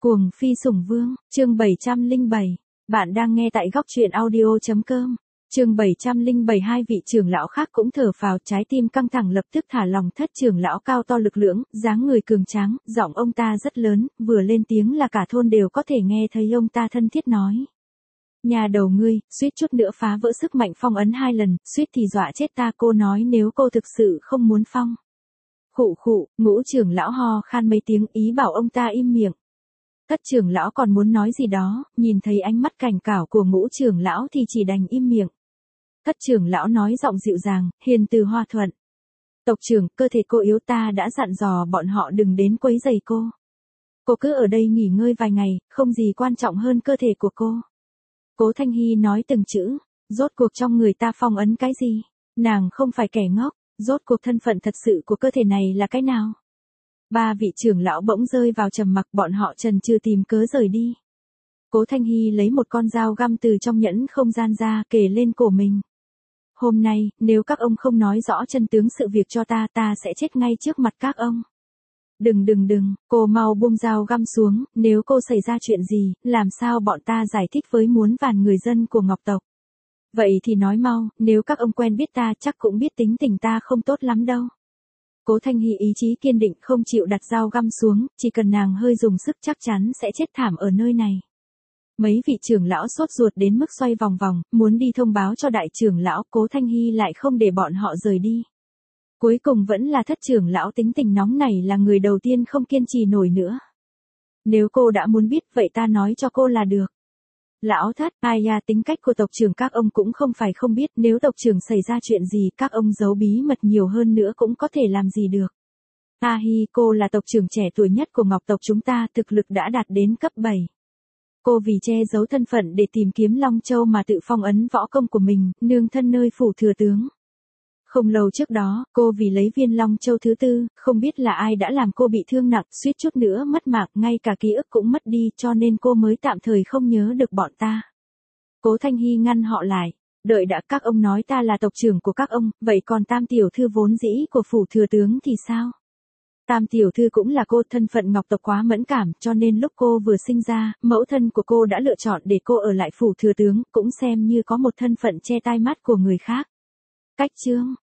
Cuồng phi sủng vương, chương 707. Bạn đang nghe tại góc truyện audio.com. Chương 707. Hai vị trưởng lão khác cũng thở phào, trái tim căng thẳng lập tức thả lỏng. Thất trưởng lão cao to lực lưỡng, dáng người cường tráng, giọng ông ta rất lớn, vừa lên tiếng là cả thôn đều có thể nghe thấy ông ta thân thiết nói. Nhà đầu ngươi, suýt chút nữa phá vỡ sức mạnh phong ấn 2 lần, suýt thì dọa chết ta. Cô nói nếu cô thực sự không muốn phong. Khụ khụ, Ngũ trưởng lão ho khan mấy tiếng ý bảo ông ta im miệng. Thất trưởng lão còn muốn nói gì đó, nhìn thấy ánh mắt cảnh cáo của Ngũ trưởng lão thì chỉ đành im miệng. Thất trưởng lão nói giọng dịu dàng, hiền từ hòa thuận. Tộc trưởng, cơ thể cô yếu, ta đã dặn dò bọn họ đừng đến quấy rầy cô. Cô cứ ở đây nghỉ ngơi vài ngày, không gì quan trọng hơn cơ thể của cô. Cố Thanh Hy nói từng chữ, rốt cuộc trong người ta phong ấn cái gì? Nàng không phải kẻ ngốc, rốt cuộc thân phận thật sự của cơ thể này là cái nào? Ba vị trưởng lão bỗng rơi vào trầm mặc, bọn họ chần chừ tìm cớ rời đi. Cố Thanh Hy lấy một con dao găm từ trong nhẫn không gian ra, kề lên cổ mình. Hôm nay, nếu các ông không nói rõ chân tướng sự việc cho ta, ta sẽ chết ngay trước mặt các ông. Đừng, cô mau buông dao găm xuống, nếu cô xảy ra chuyện gì, làm sao bọn ta giải thích với muôn vàn người dân của Ngọc tộc. Vậy thì nói mau, nếu các ông quen biết ta chắc cũng biết tính tình ta không tốt lắm đâu. Cố Thanh Hy ý chí kiên định không chịu đặt dao găm xuống, chỉ cần nàng hơi dùng sức chắc chắn sẽ chết thảm ở nơi này. Mấy vị trưởng lão sốt ruột đến mức xoay vòng vòng, muốn đi thông báo cho đại trưởng lão. Cố Thanh Hy lại không để bọn họ rời đi. Cuối cùng vẫn là thất trưởng lão tính tình nóng này là người đầu tiên không kiên trì nổi nữa. Nếu cô đã muốn biết vậy ta nói cho cô là được. Lão Thất, ai ya, tính cách của tộc trưởng các ông cũng không phải không biết, nếu tộc trưởng xảy ra chuyện gì các ông giấu bí mật nhiều hơn nữa cũng có thể làm gì được. A Hi, cô là tộc trưởng trẻ tuổi nhất của Ngọc tộc chúng ta, thực lực đã đạt đến cấp 7. Cô vì che giấu thân phận để tìm kiếm Long Châu mà tự phong ấn võ công của mình, nương thân nơi phủ thừa tướng. Không lâu trước đó, cô vì lấy viên Long Châu thứ 4, không biết là ai đã làm cô bị thương nặng, suýt chút nữa mất mạng, ngay cả ký ức cũng mất đi, cho nên cô mới tạm thời không nhớ được bọn ta. Cố Thanh Hy ngăn họ lại. Đợi đã, các ông nói ta là tộc trưởng của các ông, vậy còn Tam tiểu thư vốn dĩ của phủ thừa tướng thì sao? Tam tiểu thư cũng là cô, thân phận Ngọc tộc quá mẫn cảm, cho nên lúc cô vừa sinh ra, mẫu thân của cô đã lựa chọn để cô ở lại phủ thừa tướng, cũng xem như có một thân phận che tai mắt của người khác. Cách chương,